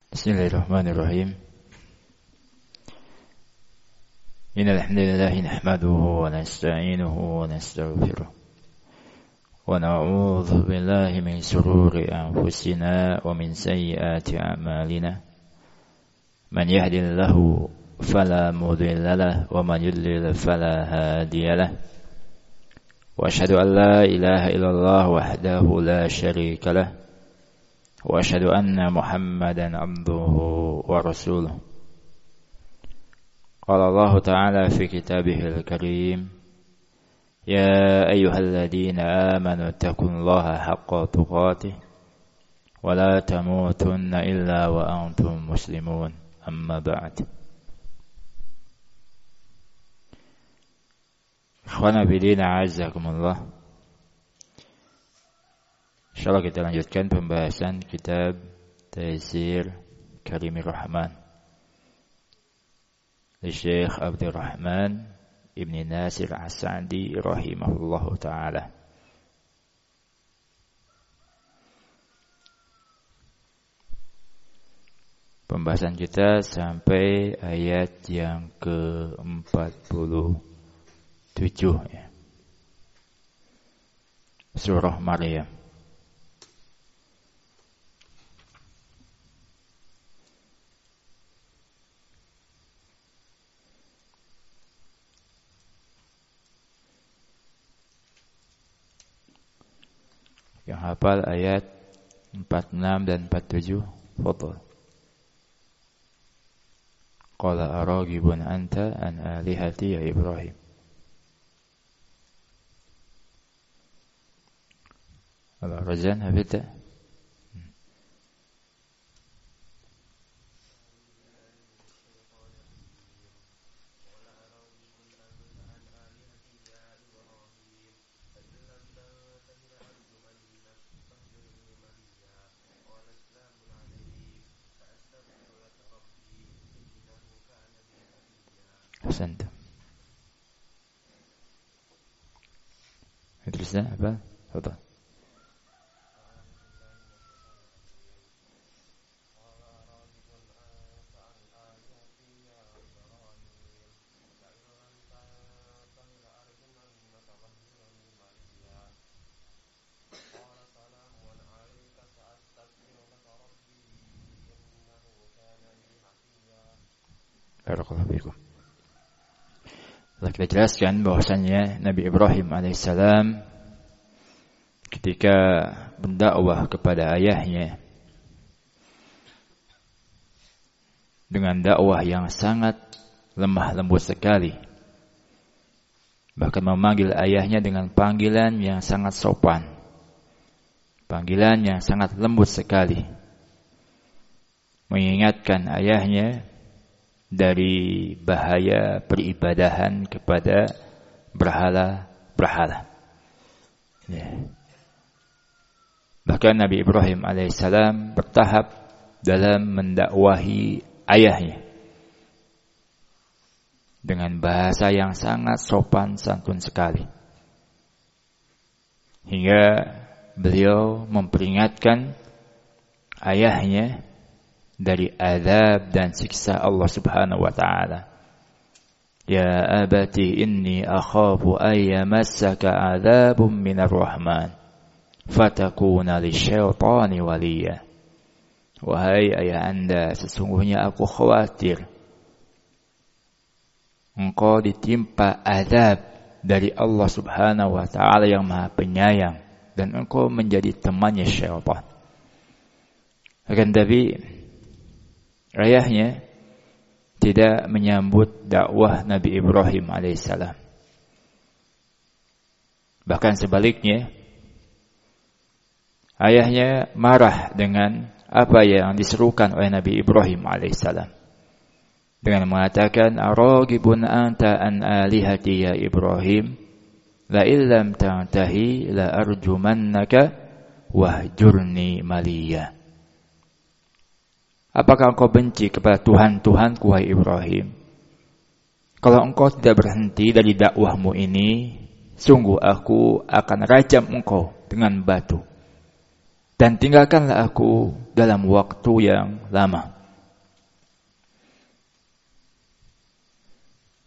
Bismillahirrahmanirrahim. Innal hamdalillah nahmaduhu wa nasta'inuhu wa nastaghfiruh wa na'udzu billahi min shururi anfusina wa min sayyiati a'malina. Man yahdihillahu fala mudilla lahu wa man yudlil fala hadiya lahu. Wa asyhadu an la ilaha illallah wahdahu la syarika lahu. Wa asyhadu anna Muhammadan abduhu wa rasuluh. Qala Allah Ta'ala fi kitabihil karim, ya ayyuhalladzina amanu taqullaha haqqa tuqatih wa la tamutunna illa wa antum muslimun. Amma ba'd. Ikhwana fillah, a'azzakumullah. Insyaallah kita lanjutkan pembahasan kitab Taysir Karimir Rahman dari Syekh Abdurrahman Ibn Nasir As-Sa'di rahimahullahu ta'ala. Pembahasan kita sampai ayat yang ke-47 ya. Surah Maryam. Yang hafal ayat 46 dan 47, fadhal. Qala araghibun anta an alihati ya Ibrahim. Al-Razan hafidha. Ahsanta. Terusnya apa? Fadhal. Barakallahu fiikum. Kita jelaskan bahwasannya Nabi Ibrahim alaihissalam ketika berdakwah kepada ayahnya dengan dakwah yang sangat lemah lembut sekali, bahkan memanggil ayahnya dengan panggilan yang sangat sopan, panggilan yang sangat lembut sekali, mengingatkan ayahnya dari bahaya peribadahan kepada berhala-berhala. Ya. Bahkan Nabi Ibrahim alaihissalam bertahap dalam mendakwahi ayahnya dengan bahasa yang sangat sopan santun sekali, hingga beliau memperingatkan ayahnya dari azab dan siksa Allah Subhanahu wa ta'ala. Ya abati inni akhafu ay yamassaka azabun minar rahman fatakuna lisyaitani waliya. Wahai ayah anda, sesungguhnya aku khawatir engkau ditimpa azab dari Allah Subhanahu wa ta'ala yang Maha Penyayang, dan engkau menjadi temannya syaitan. Akan tapi ayahnya tidak menyambut dakwah Nabi Ibrahim alaihissalam. Bahkan sebaliknya, ayahnya marah dengan apa yang diserukan oleh Nabi Ibrahim alaihissalam, dengan mengatakan, araghibun anta an alihati ya Ibrahim, la illam tantahi la arjumannaka wahjurni maliya. Apakah engkau benci kepada Tuhan-Tuhanku, wahai Ibrahim? Kalau engkau tidak berhenti dari dakwahmu ini, sungguh aku akan rajam engkau dengan batu. Dan tinggalkanlah aku dalam waktu yang lama.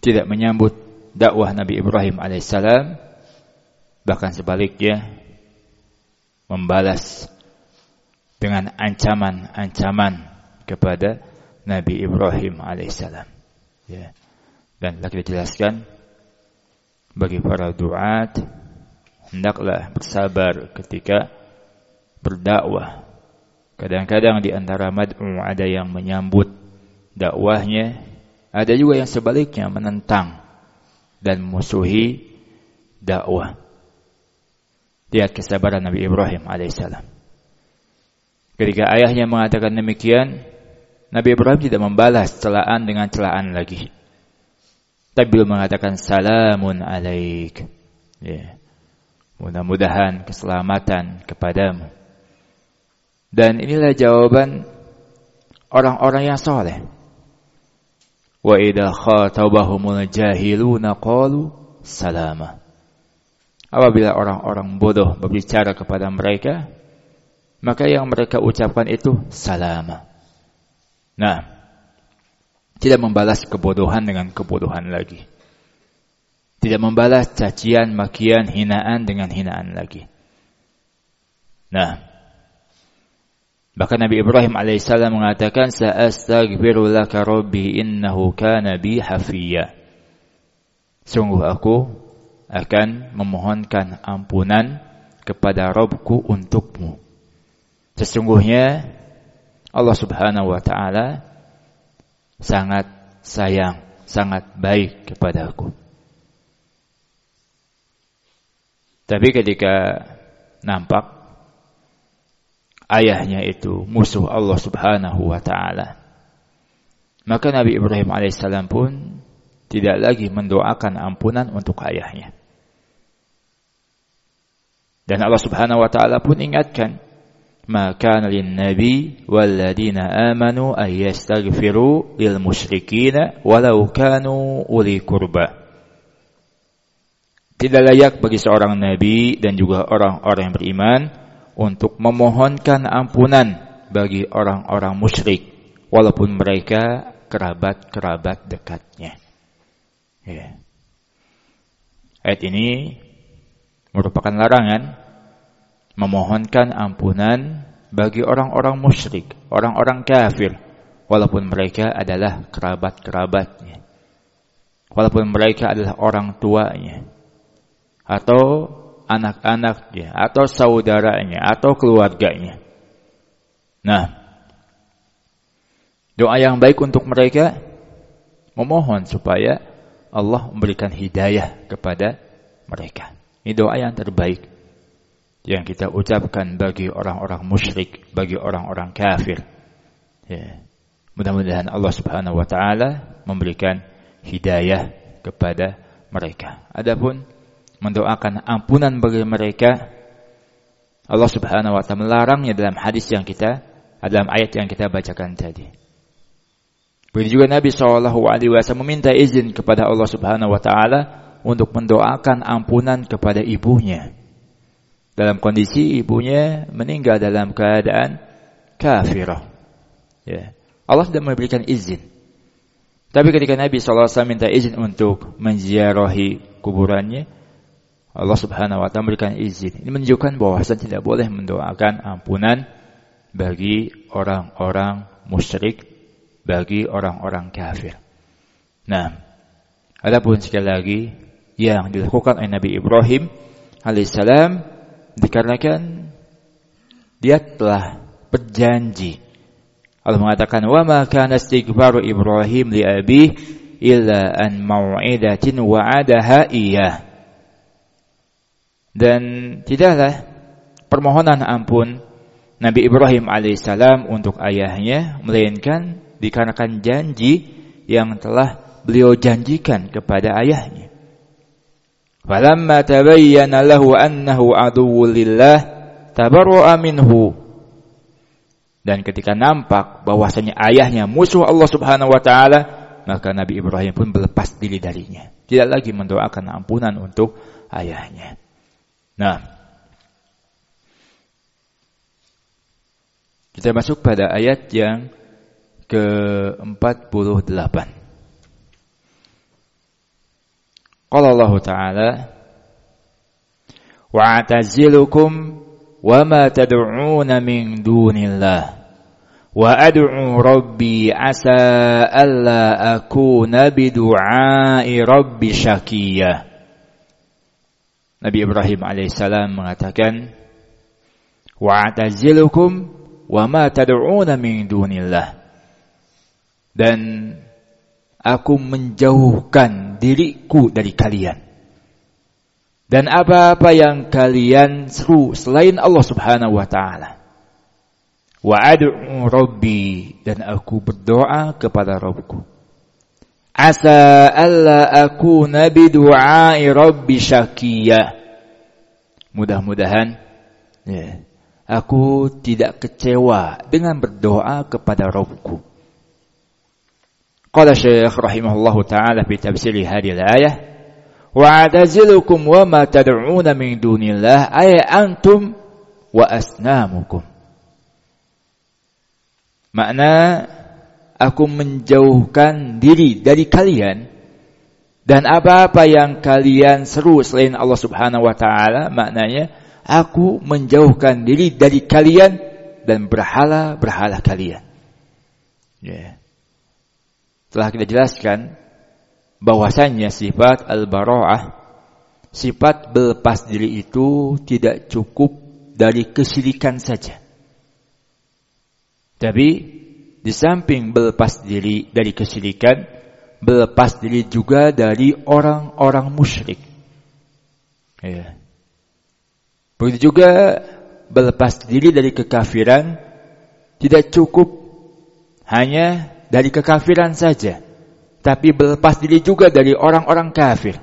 tidak menyambut dakwah Nabi Ibrahim alaihissalam, bahkan sebaliknya membalas dengan ancaman-ancaman kepada Nabi Ibrahim alaihissalam. Ya. Dan telah kita jelaskan bagi para duat hendaklah bersabar ketika berdakwah. Kadang-kadang di antara mad'u ada yang menyambut dakwahnya, ada juga yang sebaliknya menentang dan musuhi dakwah. Lihat kesabaran Nabi Ibrahim alaihissalam. Ketika ayahnya mengatakan demikian, Nabi Ibrahim tidak membalas celaan dengan celaan lagi. Tapi beliau mengatakan salamun alaik. Ya. Mudah-mudahan keselamatan kepadamu. Dan inilah jawaban orang-orang yang saleh. Wa idza khatabahumul jahiluna qalu salama. Apabila orang-orang bodoh berbicara kepada mereka, maka yang mereka ucapkan itu salama. Nah, tidak membalas kebodohan dengan kebodohan lagi. Tidak membalas cacian, makian, hinaan dengan hinaan lagi. Nah, bahkan Nabi Ibrahim alaihissalam mengatakan, Sa'astaghfiru laka rabbi innahu kana bi hafiyya. Sungguh aku akan memohonkan ampunan kepada Rabbku untukmu. Sesungguhnya Allah subhanahu wa ta'ala sangat sayang, sangat baik kepadaku. Tapi ketika nampak ayahnya itu musuh Allah subhanahu wa ta'ala, maka Nabi Ibrahim alaihissalam pun tidak lagi mendoakan ampunan untuk ayahnya. Dan Allah subhanahu wa ta'ala pun ingatkan, Ma kana lin-nabi wal-ladina amanu ay yastaghfiru lil musyrikina walau kanu uli qurba. Tidak layak bagi seorang nabi dan juga orang-orang yang beriman untuk memohonkan ampunan bagi orang-orang musyrik walaupun mereka kerabat-kerabat dekatnya. Ya. Ayat ini merupakan larangan memohonkan ampunan bagi orang-orang musyrik, orang-orang kafir, walaupun mereka adalah kerabat-kerabatnya, walaupun mereka adalah orang tuanya, atau anak-anaknya, atau saudaranya, atau keluarganya. Nah, doa yang baik untuk mereka memohon supaya Allah memberikan hidayah kepada mereka. Ini doa yang terbaik yang kita ucapkan bagi orang-orang musyrik, bagi orang-orang kafir. Ya. Mudah-mudahan Allah subhanahu wa ta'ala memberikan hidayah kepada mereka. Adapun mendoakan ampunan bagi mereka, Allah subhanahu wa ta'ala melarangnya dalam hadis yang dalam ayat yang kita bacakan tadi. Begitu juga Nabi SAW meminta izin kepada Allah subhanahu wa ta'ala untuk mendoakan ampunan kepada ibunya. Dalam kondisi ibunya meninggal dalam keadaan kafirah. Ya. Allah sudah memberikan izin. Tapi ketika Nabi SAW minta izin untuk menziarahi kuburannya, Allah subhanahu wa ta'ala memberikan izin. Ini menunjukkan bahwasan tidak boleh mendoakan ampunan bagi orang-orang musyrik, bagi orang-orang kafir. Nah, adapun sekali lagi yang dilakukan oleh Nabi Ibrahim alaihissalam, dikarenakan dia telah berjanji. Allah mengatakan, "Wa ma kana istighfaru Ibrahim li abihi illa an mau'idatin wa'adaha iyyah." Dan tidaklah permohonan ampun Nabi Ibrahim alaihissalam untuk ayahnya melainkan dikarenakan janji yang telah beliau janjikan kepada ayahnya. Falamma tabayyana lahu annahu aduwwul lillah tabarra'a minhu. Dan ketika nampak bahwasanya ayahnya musuh Allah Subhanahu wa taala, maka Nabi Ibrahim pun berlepas diri darinya. Tidak lagi mendoakan ampunan untuk ayahnya. Nah, kita masuk pada ayat yang ke-48. Qala Allah Ta'ala, wa'tazilukum wa ma tad'una min dunillah wa ad'u rabbi asa alla akuna bidu'ai rabbi syaqiyya. Nabi Ibrahim alaihissalam mengatakan, wa'tazilukum wa ma tad'una min dunillah, dan aku menjauhkan diriku dari kalian dan apa-apa yang kalian seru selain Allah Subhanahu wa taala. Wa ad'u rabbi, dan aku berdoa kepada Rabbku. Asa alla akuna bidu'ai rabbi syaqiyya. Mudah-mudahan aku tidak kecewa dengan berdoa kepada Rabbku. Qala Syekh rahimahullahu ta'ala fi tafsir hadhihi al-ayah, wa'tazilukum wa ma tad'una min dunillah ay antum wa asnamukum. Makna aku menjauhkan diri dari kalian dan apa-apa yang kalian seru selain Allah Subhanahu wa taala, maknanya aku menjauhkan diri dari kalian dan berhala-berhala kalian. Telah kita jelaskan bahwasannya sifat al-bara'ah, sifat berlepas diri itu tidak cukup dari kesyirikan saja. Tapi di samping berlepas diri dari kesyirikan, berlepas diri juga dari orang-orang musyrik. Begitu juga berlepas diri dari kekafiran tidak cukup hanya dari kekafiran saja, tapi berlepas diri juga dari orang-orang kafir.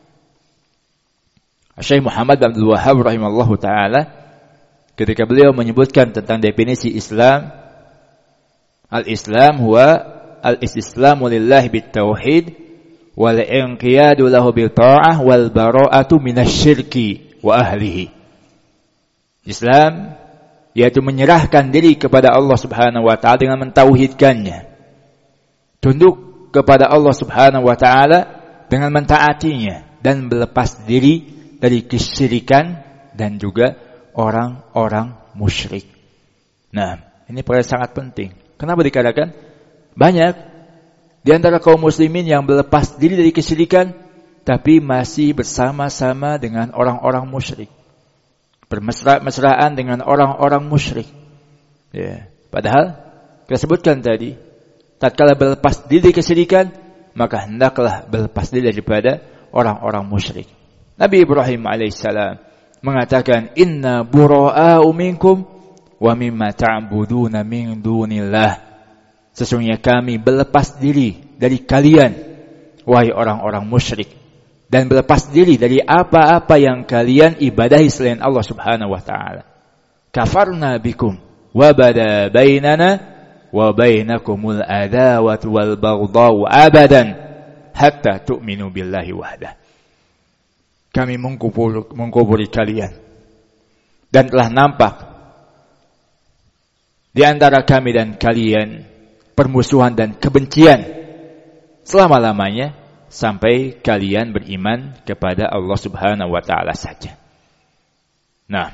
Syekh Muhammad bin Abdul Wahhab rahimahullahu taala ketika beliau menyebutkan tentang definisi Islam, al-Islam huwa al-istislamu lillahi bit-tauhid wal inqiyadu lahu bil-ta'ah wal bara'atu minasyirki wa ahlihi. Islam yaitu menyerahkan diri kepada Allah Subhanahu wa taala dengan mentauhidkannya, tunduk kepada Allah Subhanahu wa taala dengan mentaatinya, dan berlepas diri dari kesyirikan dan juga orang-orang musyrik. Nah, ini perkara sangat penting. Kenapa dikatakan banyak di antara kaum muslimin yang berlepas diri dari kesyirikan tapi masih bersama-sama dengan orang-orang musyrik, bermesra-mesraan dengan orang-orang musyrik. Padahal kita sebutkan tadi, tatkala berlepas diri dari kesyirikan, maka hendaklah berlepas diri daripada orang-orang musyrik. Nabi Ibrahim alaihissalam mengatakan, inna bura'a'u minkum wa mimma ta'buduna min dunillah. Sesungguhnya kami berlepas diri dari kalian, wahai orang-orang musyrik, dan berlepas diri dari apa-apa yang kalian ibadahi selain Allah Subhanahu wa taala. Kafarna bikum wa bada bainana wa bainakumul adawatu wal baghdau abadan hatta tu'minu billahi wahdah. Kami mengkufuri kalian, dan telah nampak di antara kami dan kalian permusuhan dan kebencian selama-lamanya sampai kalian beriman kepada Allah Subhanahu wa taala saja. Nah,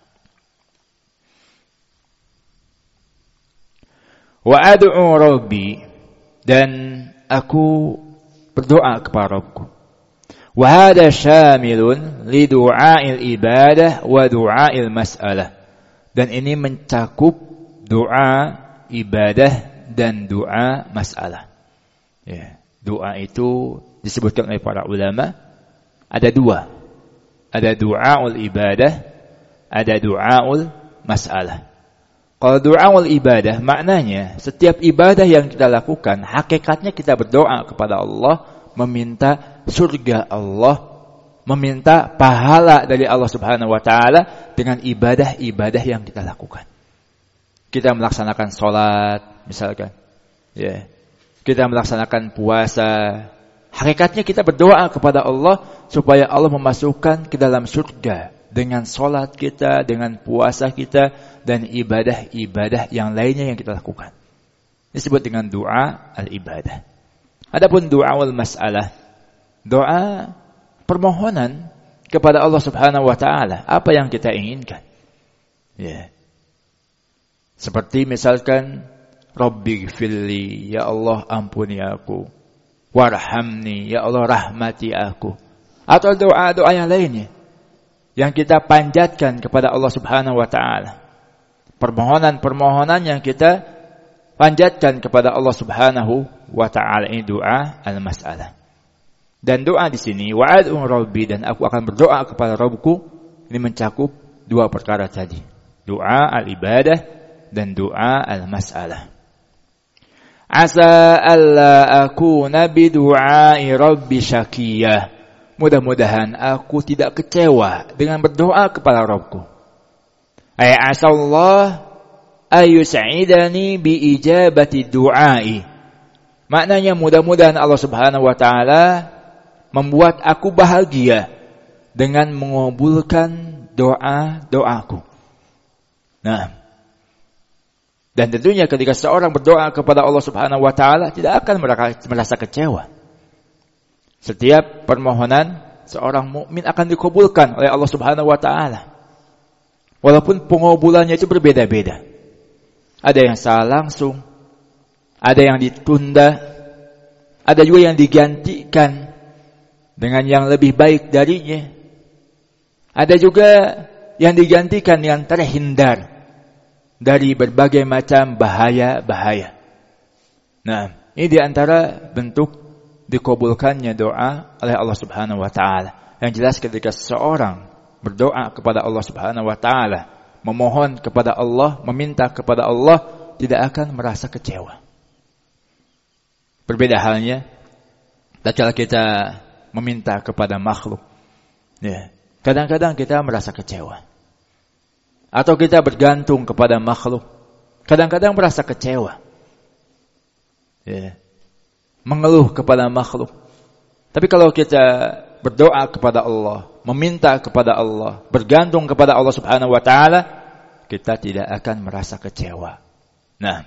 wa ad'u rabbi, dan aku berdoa kepada Rabbku. Wa hadha syamilun li du'a'il ibadah wa du'a'il mas'alah. Dan ini mencakup doa ibadah dan doa masalah. Doa itu disebutkan oleh para ulama ada dua. Ada du'aul ibadah, ada du'aul masalah. Kalau du'aul ibadah maknanya setiap ibadah yang kita lakukan hakikatnya kita berdoa kepada Allah, meminta surga Allah, meminta pahala dari Allah Subhanahu wa taala dengan ibadah-ibadah yang kita lakukan. Kita melaksanakan salat misalkan, kita melaksanakan puasa, hakikatnya kita berdoa kepada Allah supaya Allah memasukkan ke dalam surga dengan salat kita, dengan puasa kita, dan ibadah-ibadah yang lainnya yang kita lakukan. Disebut dengan doa al-ibadah. Adapun doa wal mas'alah, doa permohonan kepada Allah Subhanahu wa taala apa yang kita inginkan. Ya. Seperti misalkan Rabbighfirli, ya Allah ampuni aku. Warhamni, ya Allah rahmati aku. Atau doa-doa yang lainnya yang kita panjatkan kepada Allah Subhanahu wa taala. Permohonan-permohonan yang kita panjatkan kepada Allah Subhanahu wa taala, ini doa al-mas'alah. Dan doa di sini wa'ad'u rabbi, dan aku akan berdoa kepada Rabbku, ini mencakup dua perkara tadi. Doa al-ibadah dan doa al-mas'alah. Asa alla akuna bidu'ai rabbi syakiyah. Mudah-mudahan aku tidak kecewa dengan berdoa kepada Rabbku. Ay asallah ayus'idani bi ijabati du'ai. Maknanya mudah-mudahan Allah Subhanahu wa taala membuat aku bahagia dengan mengabulkan doa-doaku. Nah, dan tentunya ketika seorang berdoa kepada Allah Subhanahu wa taala tidak akan merasa kecewa. Setiap permohonan seorang mukmin akan dikabulkan oleh Allah Subhanahu wa taala. Walaupun pengabulannya itu berbeda-beda. Ada yang salah langsung, ada yang ditunda, ada juga yang digantikan dengan yang lebih baik darinya. Ada juga yang digantikan yang terhindar dari berbagai macam bahaya-bahaya. Nah, ini diantara bentuk dikabulkannya doa oleh Allah Subhanahu wa taala. Yang jelas ketika seseorang berdoa kepada Allah Subhanahu wa taala, memohon kepada Allah, meminta kepada Allah, tidak akan merasa kecewa. Berbeda halnya tatkala kita meminta kepada makhluk. Ya, kadang-kadang kita merasa kecewa. Atau kita bergantung kepada makhluk, kadang-kadang merasa kecewa. Ya, mengeluh kepada makhluk. Tapi kalau kita berdoa kepada Allah, meminta kepada Allah, bergantung kepada Allah Subhanahu wa taala, kita tidak akan merasa kecewa. Nah,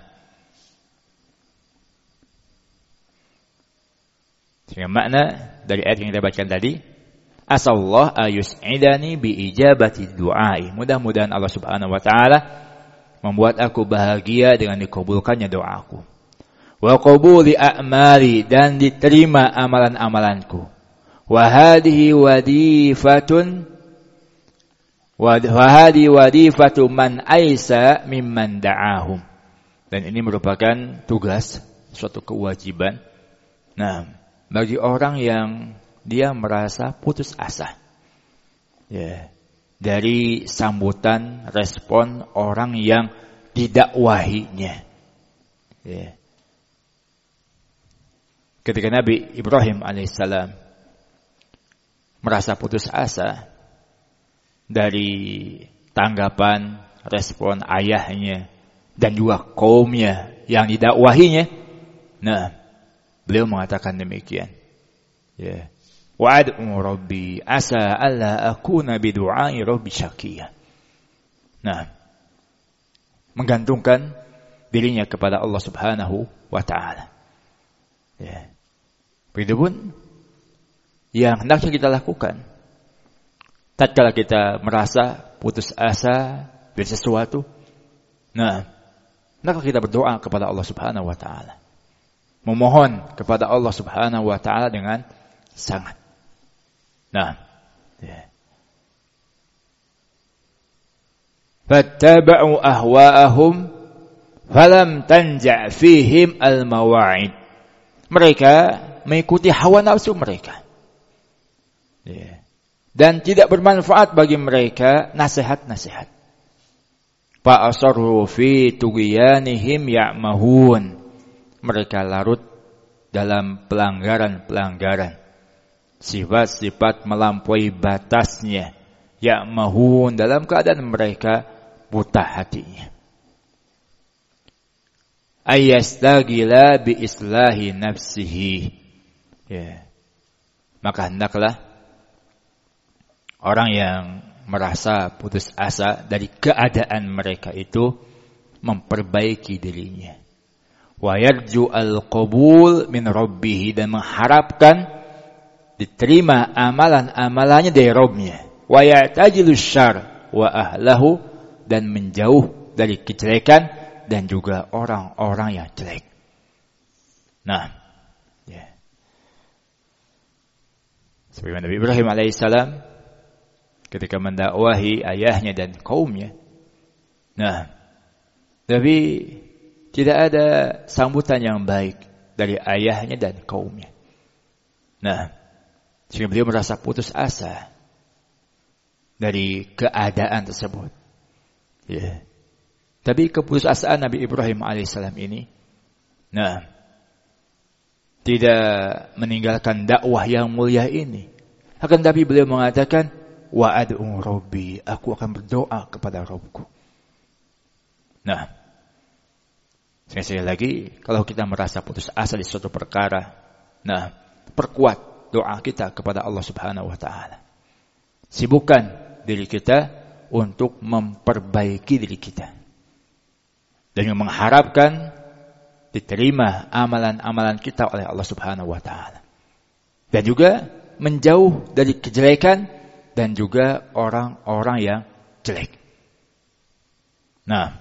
sehingga makna dari ayat yang kita bacakan tadi, asallah ayus'idani bi ijabati du'ai. Mudah-mudahan Allah Subhanahu wa taala membuat aku bahagia dengan dikabulkannya doaku. Wa qabuli a'mali, dan diterima amalan-amalanku. Wa hadhihi wadifatu man aisa mimman da'ahum. Dan ini merupakan tugas, suatu kewajiban. Nah, bagi orang yang dia merasa putus asa, ya, dari sambutan respon orang yang didakwahinya. Ya. Ketika Nabi Ibrahim alaihissalam merasa putus asa dari tanggapan, respon ayahnya dan juga kaumnya yang didakwahinya, nah, beliau mengatakan demikian. Ya. Wa'ad'u rabbi asa alla akuna bidu'ai rabbi syakiyah. Nah, menggantungkan dirinya kepada Allah Subhanahu wa taala. Ya. Begitupun yang hendaknya kita lakukan tatkala kita merasa putus asa dari sesuatu. Nah, hendaklah kita berdoa kepada Allah Subhanahu wa taala. Memohon kepada Allah Subhanahu wa taala dengan sangat. Nah, ya. Fattaba'u ahwa'ahum falam tanja' fihim al-mawa'id. Mereka mengikuti hawa nafsu mereka. Ya. Dan tidak bermanfaat bagi mereka nasihat-nasihat. Fa'asarru fi tughyanihim ya'mahun. Mereka larut dalam pelanggaran-pelanggaran. Sifat-sifat melampaui batasnya. Ya'mahun, dalam keadaan mereka buta hatinya. Ayastagila bi islahi nafsihi. Ya. Maka hendaklah orang yang merasa putus asa dari keadaan mereka itu memperbaiki dirinya. Wa yarju al-qabul min rabbih, dan mengharapkan diterima amalan-amalannya dari Rabbnya. Wa ya'tajilu syarr wa ahlahu, dan menjauh dari kejelekan dan juga orang-orang yang jelek. Nah, ya. Seperti Nabi Ibrahim alaihissalam ketika mendakwahi ayahnya dan kaumnya. Nah, tapi tidak ada sambutan yang baik dari ayahnya dan kaumnya. Nah, sehingga beliau merasa putus asa dari keadaan tersebut. Ya. Tapi keputusasaan Nabi Ibrahim alaihissalam ini, nah, tidak meninggalkan dakwah yang mulia ini. Akan tapi beliau mengatakan, wa ad'u rabbi, aku akan berdoa kepada Rabbku. Nah, sekali lagi, kalau kita merasa putus asa di suatu perkara, nah, perkuat doa kita kepada Allah Subhanahu wa taala. Sibukkan diri kita untuk memperbaiki diri kita. Dan mengharapkan diterima amalan-amalan kita oleh Allah Subhanahu wa taala. Dan juga menjauh dari kejelekan dan juga orang-orang yang jelek. Nah,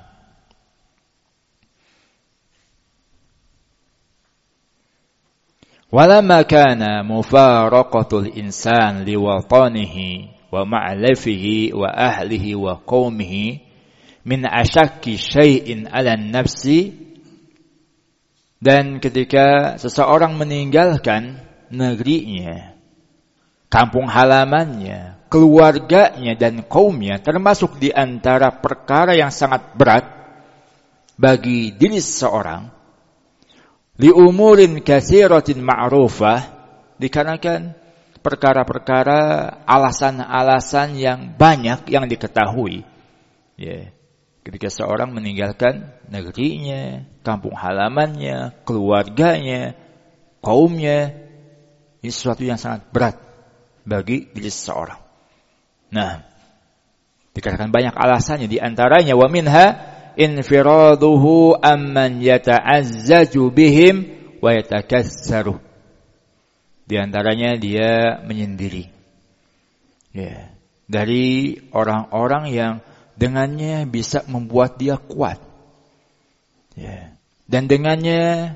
walamma kana mufaraqatul insan liwatanihi wa ma'lafihi wa ahlihi wa qaumihi min asyakki syai'in 'ala nafsi, dan ketika seseorang meninggalkan negerinya, kampung halamannya, keluarganya dan kaumnya, termasuk di antara perkara yang sangat berat bagi diri seseorang, li umurin katsiratin ma'rufah, dikarenakan perkara-perkara, alasan-alasan yang banyak yang diketahui. Ya. Ketika seorang meninggalkan negerinya, kampung halamannya, keluarganya, kaumnya, ini sesuatu yang sangat berat bagi diri seseorang. Nah, dikatakan banyak alasannya, di antaranya wa minha infiraduhu amman yata'azzaju bihim wa yatakassaru. Di antaranya dia menyendiri. Ya, dari orang-orang yang dengannya bisa membuat dia kuat. Ya, dan dengannya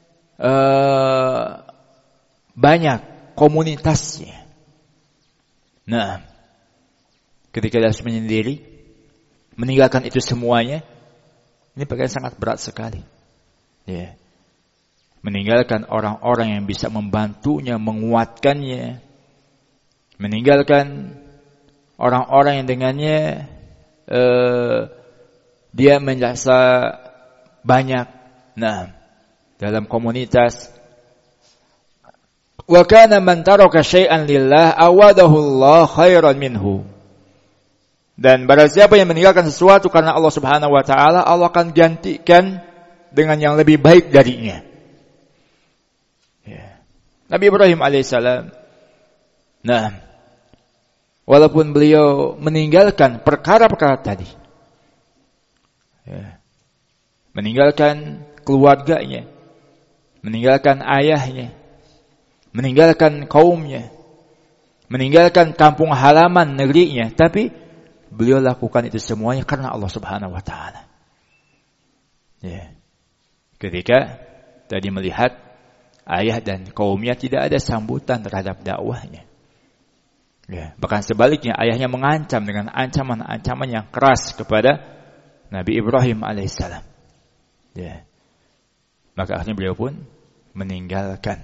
banyak komunitasnya. Nah, ketika dia harus menyendiri, meninggalkan itu semuanya, ini perkara sangat berat sekali. Ya. Meninggalkan orang-orang yang bisa membantunya, menguatkannya. Meninggalkan orang-orang yang dengannya dia merasa banyak. Nah, dalam komunitas. Wa kana man taraka syai'an lillah awadahu Allah khairan minhu. Dan barang siapa yang meninggalkan sesuatu karena Allah Subhanahu wa taala, Allah akan gantikan dengan yang lebih baik darinya. Ya. Nabi Ibrahim alaihissalam, nah, walaupun beliau meninggalkan perkara-perkara tadi, ya, meninggalkan keluarganya, meninggalkan ayahnya, meninggalkan kaumnya, meninggalkan kampung halaman negerinya, tapi beliau lakukan itu semuanya karena Allah Subhanahu wa taala. Ya. Ketika tadi melihat ayah dan kaumnya tidak ada sambutan terhadap dakwahnya. Ya, bahkan sebaliknya ayahnya mengancam dengan ancaman-ancaman yang keras kepada Nabi Ibrahim alaihissalam. Ya. Maka akhirnya beliau pun meninggalkan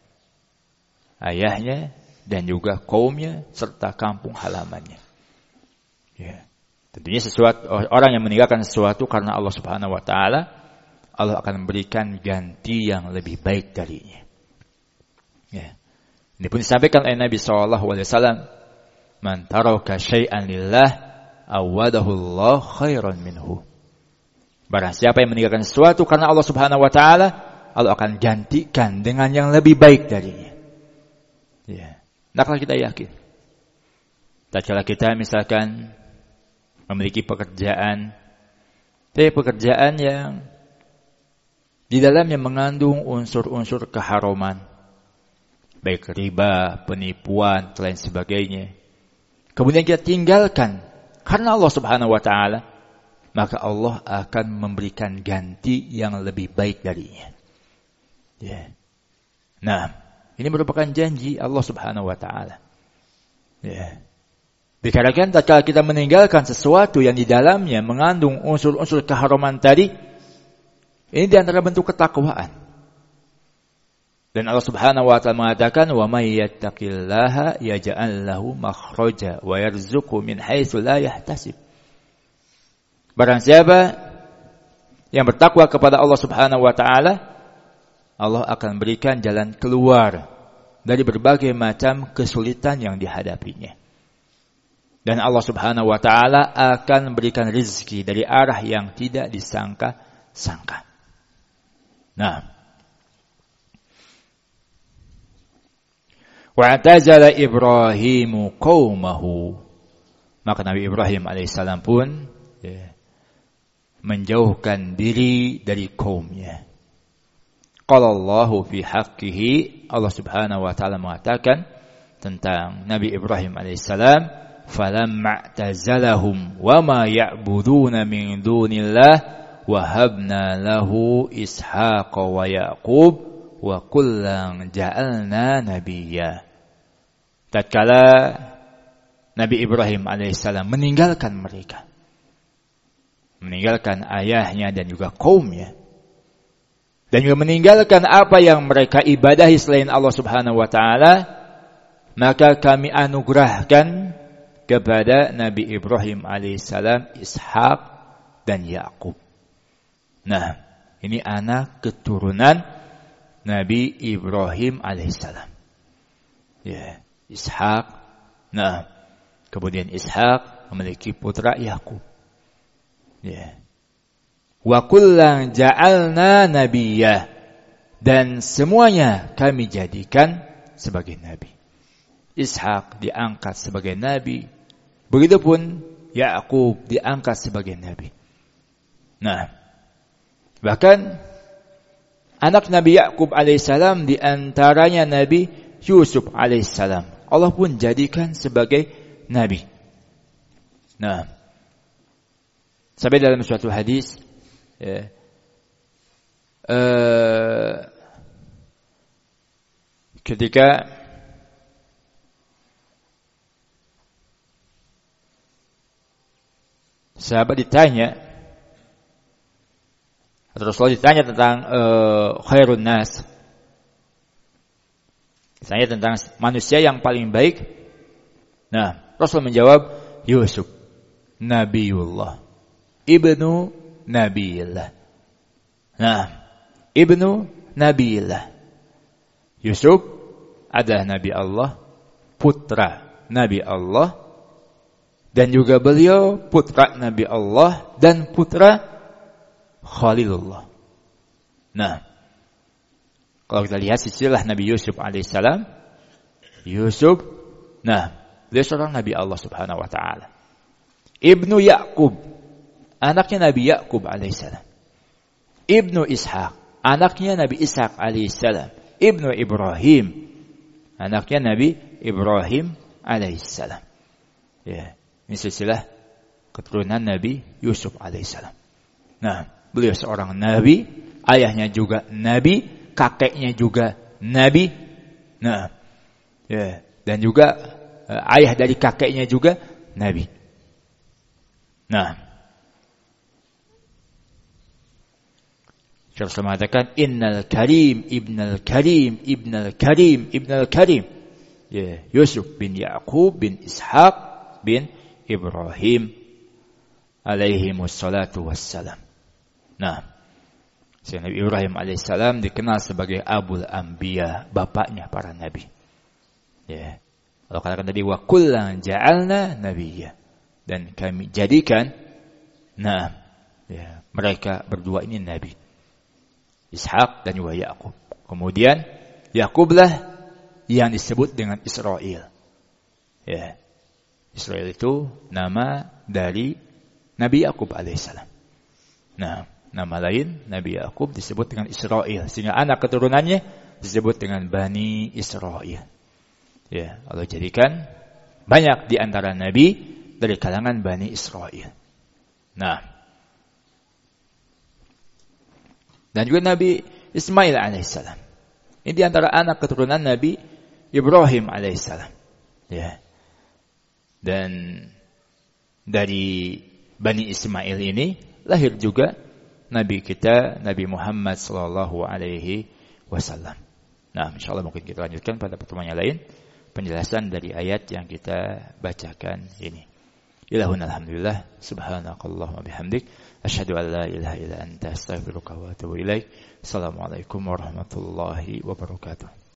ayahnya dan juga kaumnya serta kampung halamannya. Ya. Tentunya orang yang meninggalkan sesuatu karena Allah Subhanahu wa taala, Allah akan memberikan ganti yang lebih baik darinya. Ya. Ini pun disampaikan oleh Nabi SAW, man taraka syai'an lillah awadahu Allah khairan minhu. Barang siapa yang meninggalkan sesuatu karena Allah Subhanahu wa taala, Allah akan gantikan dengan yang lebih baik darinya. Ya. Nah, kalau kita yakin, tatkala kita misalkan memiliki pekerjaan, tapi pekerjaan yang di dalamnya mengandung unsur-unsur keharuman, baik riba, penipuan, dan lain sebagainya, kemudian kita tinggalkan karena Allah Subhanahu wa taala, maka Allah akan memberikan ganti yang lebih baik darinya. Ya. Nah, ini merupakan janji Allah Subhanahu wa taala. Ya. Dikarenakan tatkala kita meninggalkan sesuatu yang di dalamnya mengandung unsur-unsur keharaman tadi, ini di antara bentuk ketakwaan. Dan Allah Subhanahu wa taala mengatakan, "Wa may yattaqillaha yaj'al lahu makhraja wa yarzuqhu min haitsu la yahtasib." Barang siapa yang bertakwa kepada Allah Subhanahu wa taala, Allah akan berikan jalan keluar dari berbagai macam kesulitan yang dihadapinya. Dan Allah Subhanahu wa taala akan memberikan rezeki dari arah yang tidak disangka-sangka. Nah, wa'tazala Ibrahimu qaumahu, maka Nabi Ibrahim alaihissalam pun menjauhkan diri dari kaumnya. Qala Allahu fi haqqihi, Allah Subhanahu wa taala mengatakan tentang Nabi Ibrahim alaihissalam, falamma i'tazalahum wama ya'buduna min dunillah wahabna lahu ishaqa wa yaqub wa kullan ja'alna nabiyya. Tatkala Nabi Ibrahim alaihissalam meninggalkan mereka, meninggalkan ayahnya dan juga kaumnya, dan juga meninggalkan apa yang mereka ibadahi selain Allah Subhanahu wa taala, maka kami anugerahkan kepada Nabi Ibrahim alaihissalam Ishak dan Yakub. Nah, ini anak keturunan Nabi Ibrahim alaihissalam. Ya, Ishak. Nah, kemudian Ishak memiliki putra Yakub. Ya. Wa kullan ja'alna nabiyya, dan semuanya kami jadikan sebagai nabi. Ishak diangkat sebagai nabi, begitupun Yakub diangkat sebagai nabi. Nah, bahkan anak Nabi Yakub alaihissalam di antaranya Nabi Yusuf alaihissalam, Allah pun jadikan sebagai nabi. Nah, sampai dalam suatu hadis, ketika sahabat ditanya, Rasulullah ditanya tentang khairun nas, ditanya tentang manusia yang paling baik. Nah, Rasul menjawab, Yusuf Nabiullah ibnu Nabiillah. Nah, ibnu Nabiillah, Yusuf adalah Nabi Allah, putra Nabi Allah, dan juga beliau putra Nabi Allah dan putra Khalilullah. Nah, kalau kita lihat silsilah Nabi Yusuf alaihissalam, Yusuf, nah, beliau seorang Nabi Allah Subhanahu wa taala. Ibnu Yakub, anaknya Nabi Yakub alaihissalam. Ibnu Ishak, anaknya Nabi Ishak alaihissalam. Ibnu Ibrahim, anaknya Nabi Ibrahim alaihissalam. Ya, ini silsilah keturunan Nabi Yusuf alaihissalam. Nah, beliau seorang nabi, ayahnya juga nabi, kakeknya juga nabi. Nah, ya, dan juga ayah dari kakeknya juga nabi. Nah, Syekh mengatakan innal karim ibnal karim ibnal karim ibnal karim, ya, Yusuf bin Yakub bin Ishak bin Ibrahim alaihi wassalatu wassalam. Nah, Nabi Ibrahim alaihissalam dikenal sebagai Abul Anbiya, bapaknya para nabi. Ya, Allah katakan tadi wa kullan ja'alna nabiyya, dan kami jadikan, nah, ya, mereka berdua ini nabi, Ishak dan juga Yakub. Kemudian Yakublah yang disebut dengan Israel. Ya, Israel itu nama dari Nabi Yakub alaihissalam. Nah, nama lain Nabi Yakub disebut dengan Israel, sehingga anak keturunannya disebut dengan Bani Israil. Ya, Allah jadikan banyak di antara nabi dari kalangan Bani Israil. Nah, dan juga Nabi Ismail alaihissalam. Ini di antara anak keturunan Nabi Ibrahim alaihissalam. Ya. Dan dari Bani Ismail ini lahir juga Nabi kita, Nabi Muhammad sallallahu alaihi wasallam. Nah, insyaallah mungkin kita lanjutkan pada pertemuan yang lain penjelasan dari ayat yang kita bacakan ini. Ilahun alhamdulillah, subhanakallahumma bihamdik, asyhadu an la ilaha illa anta astaghfiruka wa atubu ilaik. Assalamualaikum warahmatullahi wabarakatuh.